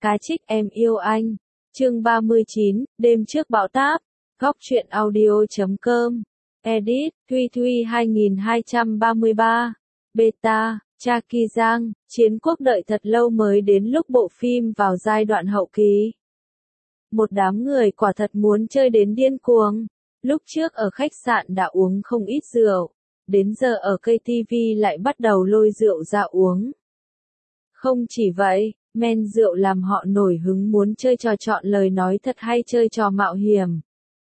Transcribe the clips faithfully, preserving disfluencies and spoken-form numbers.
Cá trích em yêu anh. Chương ba mươi chín, đêm trước bão táp. Góc truyện audio chấm com. Edit, Thuy Thuy hai nghìn hai trăm ba mươi ba. Beta, Cha Kỳ Giang, chiến quốc đợi thật lâu mới đến lúc bộ phim vào giai đoạn hậu kỳ. Một đám người quả thật muốn chơi đến điên cuồng. Lúc trước ở khách sạn đã uống không ít rượu. Đến giờ ở cây ti vi lại bắt đầu lôi rượu ra uống. Không chỉ vậy, men rượu làm họ nổi hứng muốn chơi trò chọn lời nói thật hay chơi trò mạo hiểm.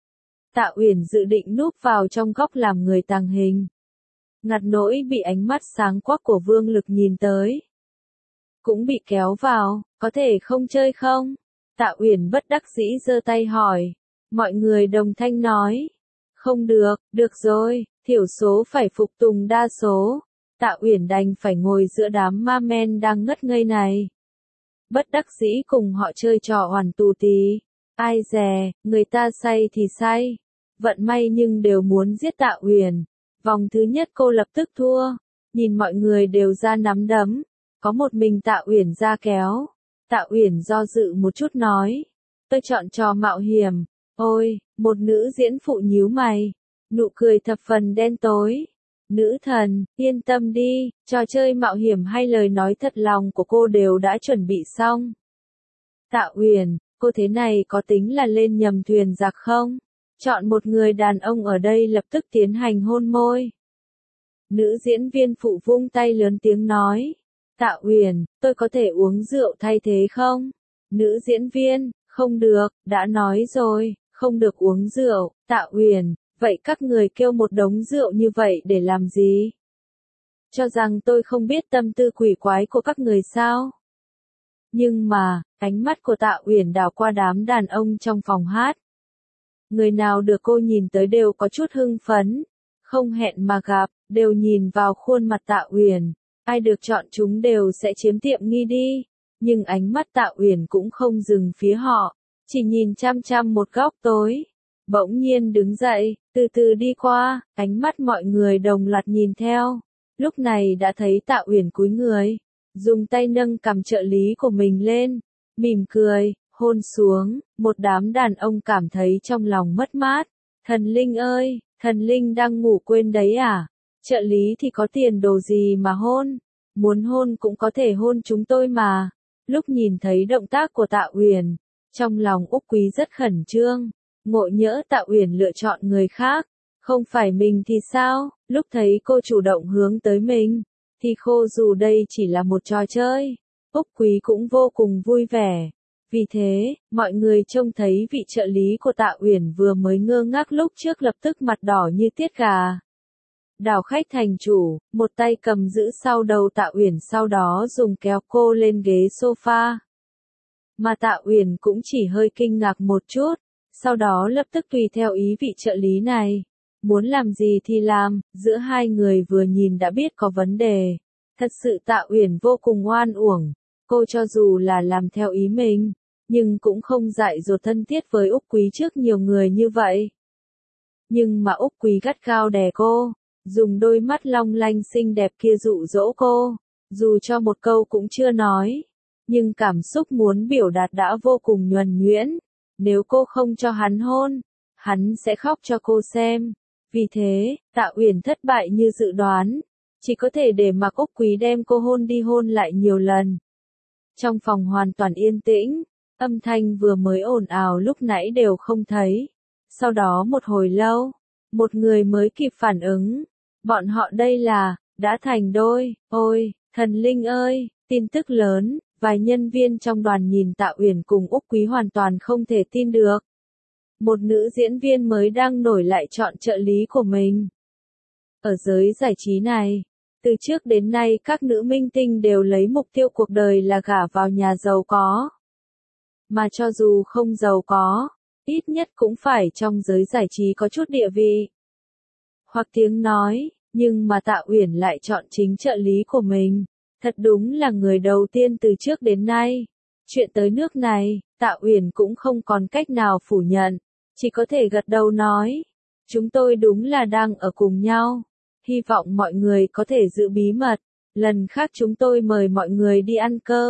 Tạ Uyển dự định núp vào trong góc làm người tàng hình. Ngặt nỗi bị ánh mắt sáng quắc của Vương Lực nhìn tới. Cũng bị kéo vào, có thể không chơi không? Tạ Uyển bất đắc dĩ giơ tay hỏi. Mọi người đồng thanh nói. Không được, được rồi, thiểu số phải phục tùng đa số. Tạ Uyển đành phải ngồi giữa đám ma men đang ngất ngây này. Bất đắc dĩ cùng họ chơi trò hoàn tù tí. Ai dè, người ta say thì say. Vận may nhưng đều muốn giết Tạ Uyển. Vòng thứ nhất cô lập tức thua. Nhìn mọi người đều ra nắm đấm. Có một mình Tạ Uyển ra kéo. Tạ Uyển do dự một chút nói. Tôi chọn trò mạo hiểm. Ôi, một nữ diễn phụ nhíu mày. Nụ cười thập phần đen tối. Nữ thần, yên tâm đi, trò chơi mạo hiểm hay lời nói thật lòng của cô đều đã chuẩn bị xong. Tạ Uyển, cô thế này có tính là lên nhầm thuyền giặc không? Chọn một người đàn ông ở đây lập tức tiến hành hôn môi. Nữ diễn viên phụ vung tay lớn tiếng nói. Tạ Uyển, tôi có thể uống rượu thay thế không? Nữ diễn viên, không được, đã nói rồi, không được uống rượu. Tạ Uyển, vậy các người kêu một đống rượu như vậy để làm gì? Cho rằng tôi không biết tâm tư quỷ quái của các người sao? Nhưng mà, ánh mắt của Tạ Uyển đảo qua đám đàn ông trong phòng hát. Người nào được cô nhìn tới đều có chút hưng phấn, không hẹn mà gặp, đều nhìn vào khuôn mặt Tạ Uyển. Ai được chọn chúng đều sẽ chiếm tiệm nghi đi. Nhưng ánh mắt Tạ Uyển cũng không dừng phía họ, chỉ nhìn chăm chăm một góc tối. Bỗng nhiên đứng dậy, từ từ đi qua, ánh mắt mọi người đồng loạt nhìn theo. Lúc này đã thấy Tạ Uyển cúi người, dùng tay nâng cằm trợ lý của mình lên, mỉm cười, hôn xuống. Một đám đàn ông cảm thấy trong lòng mất mát. Thần Linh ơi, Thần Linh đang ngủ quên đấy à? Trợ lý thì có tiền đồ gì mà hôn? Muốn hôn cũng có thể hôn chúng tôi mà. Lúc nhìn thấy động tác của Tạ Uyển, trong lòng Úc Quý rất khẩn trương. Ngộ nhỡ Tạ Uyển lựa chọn người khác, không phải mình thì sao? Lúc thấy cô chủ động hướng tới mình, thì khô dù đây chỉ là một trò chơi, Úc Quý cũng vô cùng vui vẻ. Vì thế, mọi người trông thấy vị trợ lý của Tạ Uyển vừa mới ngơ ngác lúc trước lập tức mặt đỏ như tiết gà. Đảo khách thành chủ, một tay cầm giữ sau đầu Tạ Uyển, sau đó dùng kéo cô lên ghế sofa. Mà Tạ Uyển cũng chỉ hơi kinh ngạc một chút. Sau đó lập tức tùy theo ý vị trợ lý này. Muốn làm gì thì làm, giữa hai người vừa nhìn đã biết có vấn đề. Thật sự Tạ Uyển vô cùng oan uổng. Cô cho dù là làm theo ý mình, nhưng cũng không dại dột thân thiết với Úc Quý trước nhiều người như vậy. Nhưng mà Úc Quý gắt gao đè cô, dùng đôi mắt long lanh xinh đẹp kia dụ dỗ cô. Dù cho một câu cũng chưa nói, nhưng cảm xúc muốn biểu đạt đã vô cùng nhuần nhuyễn. Nếu cô không cho hắn hôn, hắn sẽ khóc cho cô xem. Vì thế, Tạ Uyển thất bại như dự đoán. Chỉ có thể để mặc Úc Quý đem cô hôn đi hôn lại nhiều lần. Trong phòng hoàn toàn yên tĩnh, âm thanh vừa mới ồn ào lúc nãy đều không thấy. Sau đó một hồi lâu, một người mới kịp phản ứng. Bọn họ đây là, đã thành đôi. Ôi, Thần Linh ơi, tin tức lớn. Vài nhân viên trong đoàn nhìn Tạ Uyển cùng Úc Quý hoàn toàn không thể tin được. Một nữ diễn viên mới đang nổi lại chọn trợ lý của mình. Ở giới giải trí này, từ trước đến nay các nữ minh tinh đều lấy mục tiêu cuộc đời là gả vào nhà giàu có. Mà cho dù không giàu có, ít nhất cũng phải trong giới giải trí có chút địa vị. Hoặc tiếng nói, nhưng mà Tạ Uyển lại chọn chính trợ lý của mình. Thật đúng là người đầu tiên từ trước đến nay. Chuyện tới nước này, Tạ Uyển cũng không còn cách nào phủ nhận, chỉ có thể gật đầu nói. Chúng tôi đúng là đang ở cùng nhau. Hy vọng mọi người có thể giữ bí mật. Lần khác chúng tôi mời mọi người đi ăn cơm.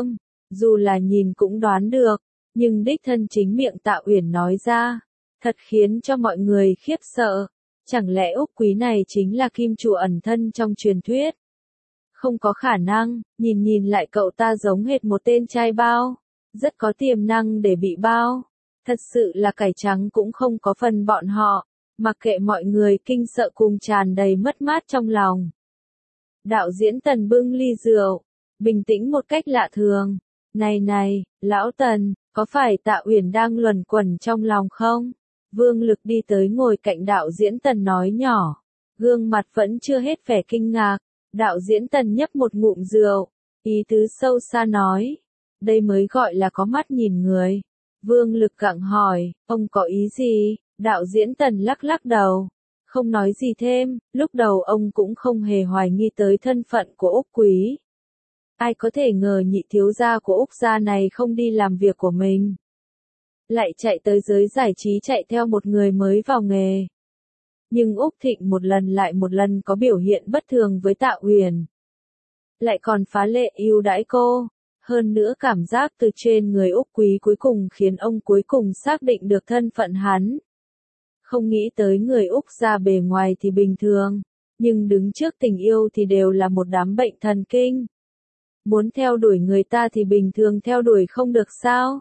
Dù là nhìn cũng đoán được, nhưng đích thân chính miệng Tạ Uyển nói ra, thật khiến cho mọi người khiếp sợ. Chẳng lẽ Úc Quý này chính là kim chủ ẩn thân trong truyền thuyết? Không có khả năng, nhìn nhìn lại cậu ta giống hệt một tên trai bao, rất có tiềm năng để bị bao. Thật sự là cải trắng cũng không có phần bọn họ, mặc kệ mọi người kinh sợ cùng tràn đầy mất mát trong lòng. Đạo diễn Tần bưng ly rượu, bình tĩnh một cách lạ thường. Này này, lão Tần, có phải Tạ Uyển đang luẩn quẩn trong lòng không? Vương Lực đi tới ngồi cạnh đạo diễn Tần nói nhỏ, gương mặt vẫn chưa hết vẻ kinh ngạc. Đạo diễn Tần nhấp một ngụm rượu, ý tứ sâu xa nói, đây mới gọi là có mắt nhìn người. Vương Lực gặng hỏi, ông có ý gì? Đạo diễn Tần lắc lắc đầu, không nói gì thêm, lúc đầu ông cũng không hề hoài nghi tới thân phận của Úc Quý. Ai có thể ngờ nhị thiếu gia của Úc gia này không đi làm việc của mình, lại chạy tới giới giải trí chạy theo một người mới vào nghề. Nhưng Úc Thịnh một lần lại một lần có biểu hiện bất thường với Tạ Uyển, lại còn phá lệ ưu đãi cô. Hơn nữa cảm giác từ trên người Úc Quý cuối cùng khiến ông cuối cùng xác định được thân phận hắn. Không nghĩ tới người Úc gia bề ngoài thì bình thường, nhưng đứng trước tình yêu thì đều là một đám bệnh thần kinh. Muốn theo đuổi người ta thì bình thường theo đuổi không được sao?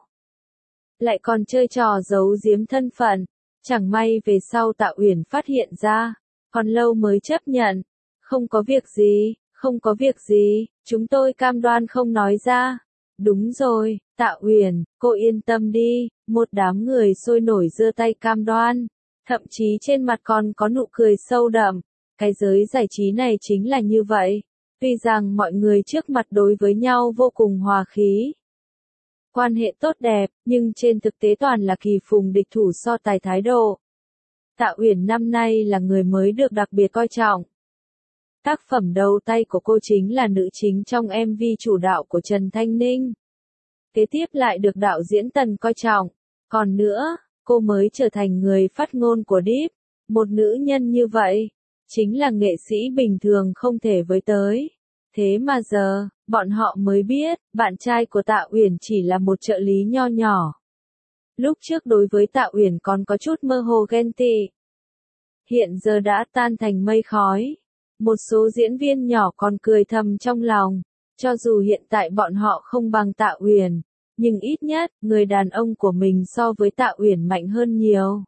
Lại còn chơi trò giấu giếm thân phận. Chẳng may về sau Tạ Uyển phát hiện ra, còn lâu mới chấp nhận. Không có việc gì, không có việc gì, chúng tôi cam đoan không nói ra. Đúng rồi, Tạ Uyển, cô yên tâm đi. Một đám người sôi nổi giơ tay cam đoan, thậm chí trên mặt còn có nụ cười sâu đậm. Cái giới giải trí này chính là như vậy. Tuy rằng mọi người trước mặt đối với nhau vô cùng hòa khí, quan hệ tốt đẹp, nhưng trên thực tế toàn là kỳ phùng địch thủ so tài thái độ. Tạ Uyển năm nay là người mới được đặc biệt coi trọng. Tác phẩm đầu tay của cô chính là nữ chính trong em vê chủ đạo của Trần Thanh Ninh. Kế tiếp lại được đạo diễn Tần coi trọng. Còn nữa, cô mới trở thành người phát ngôn của Deep. Một nữ nhân như vậy, chính là nghệ sĩ bình thường không thể với tới. Thế mà giờ, bọn họ mới biết, bạn trai của Tạ Uyển chỉ là một trợ lý nho nhỏ. Lúc trước đối với Tạ Uyển còn có chút mơ hồ ghen tị, hiện giờ đã tan thành mây khói. Một số diễn viên nhỏ còn cười thầm trong lòng, cho dù hiện tại bọn họ không bằng Tạ Uyển, nhưng ít nhất, người đàn ông của mình so với Tạ Uyển mạnh hơn nhiều.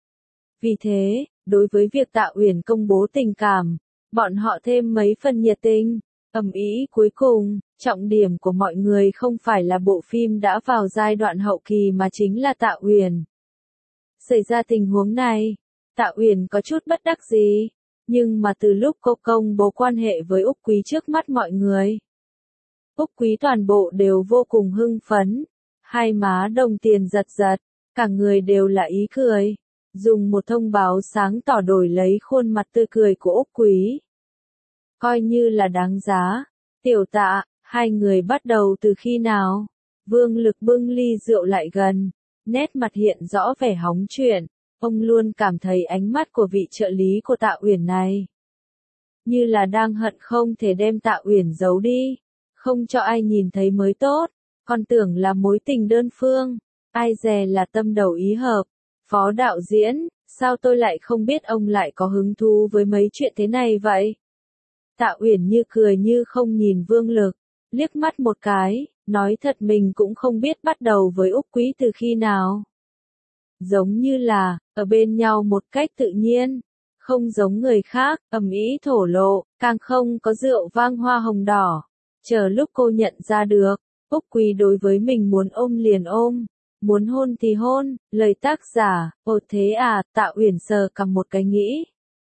Vì thế, đối với việc Tạ Uyển công bố tình cảm, bọn họ thêm mấy phần nhiệt tình. Ầm ĩ cuối cùng, trọng điểm của mọi người không phải là bộ phim đã vào giai đoạn hậu kỳ mà chính là Tạ Uyển. Xảy ra tình huống này, Tạ Uyển có chút bất đắc dĩ, nhưng mà từ lúc cô công bố quan hệ với Úc Quý trước mắt mọi người, Úc Quý toàn bộ đều vô cùng hưng phấn, hai má đồng tiền giật giật, cả người đều là ý cười, dùng một thông báo sáng tỏ đổi lấy khuôn mặt tươi cười của Úc Quý. Coi như là đáng giá. Tiểu Tạ, hai người bắt đầu từ khi nào? Vương Lực bưng ly rượu lại gần, nét mặt hiện rõ vẻ hóng chuyện. Ông luôn cảm thấy ánh mắt của vị trợ lý của Tạ Uyển này như là đang hận không thể đem Tạ Uyển giấu đi, không cho ai nhìn thấy mới tốt, còn tưởng là mối tình đơn phương, ai dè là tâm đầu ý hợp. Phó đạo diễn, sao tôi lại không biết ông lại có hứng thú với mấy chuyện thế này vậy? Tạ Uyển như cười như không nhìn Vương Lực, liếc mắt một cái, nói thật mình cũng không biết bắt đầu với Úc Quý từ khi nào. Giống như là, ở bên nhau một cách tự nhiên, không giống người khác, ầm ĩ thổ lộ, càng không có rượu vang hoa hồng đỏ. Chờ lúc cô nhận ra được, Úc Quý đối với mình muốn ôm liền ôm, muốn hôn thì hôn, lời tác giả, ồ thế à, Tạ Uyển sờ cầm một cái nghĩ.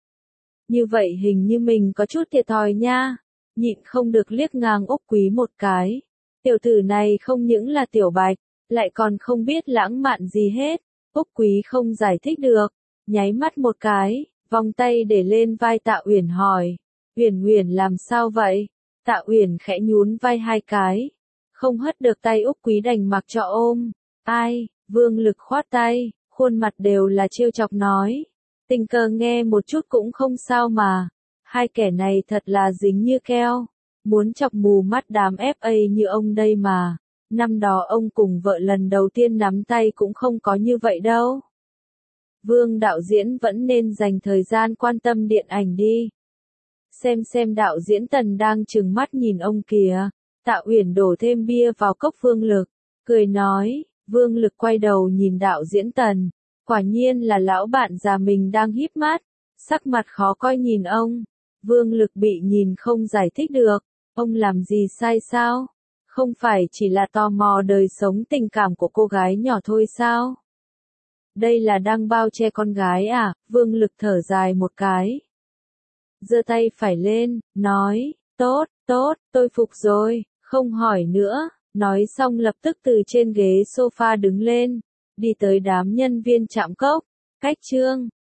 Như vậy hình như mình có chút thiệt thòi nha, nhịn không được liếc ngang Úc Quý một cái. Tiểu tử này không những là tiểu bạch, lại còn không biết lãng mạn gì hết. Úc Quý không giải thích được, nháy mắt một cái, vòng tay để lên vai Tạ Uyển hỏi, Uyển Uyển làm sao vậy? Tạ Uyển khẽ nhún vai hai cái, không hất được tay Úc Quý đành mặc cho ôm. Ai? Vương Lực khoát tay, khuôn mặt đều là trêu chọc nói, tình cờ nghe một chút cũng không sao mà, hai kẻ này thật là dính như keo, muốn chọc mù mắt đám ép a như ông đây mà. Năm đó ông cùng vợ lần đầu tiên nắm tay cũng không có như vậy đâu. Vương đạo diễn vẫn nên dành thời gian quan tâm điện ảnh đi. Xem xem đạo diễn Tần đang trừng mắt nhìn ông kìa. Tạ Uyển đổ thêm bia vào cốc Vương Lực, cười nói. Vương Lực quay đầu nhìn đạo diễn Tần. Quả nhiên là lão bạn già mình đang híp mắt, sắc mặt khó coi nhìn ông. Vương Lực bị nhìn không giải thích được. Ông làm gì sai sao? Không phải chỉ là tò mò đời sống tình cảm của cô gái nhỏ thôi sao? Đây là đang bao che con gái à? Vương Lực thở dài một cái. Giơ tay phải lên, nói, tốt, tốt, tôi phục rồi, không hỏi nữa. Nói xong lập tức từ trên ghế sofa đứng lên, đi tới đám nhân viên trạm cốc. Cách chương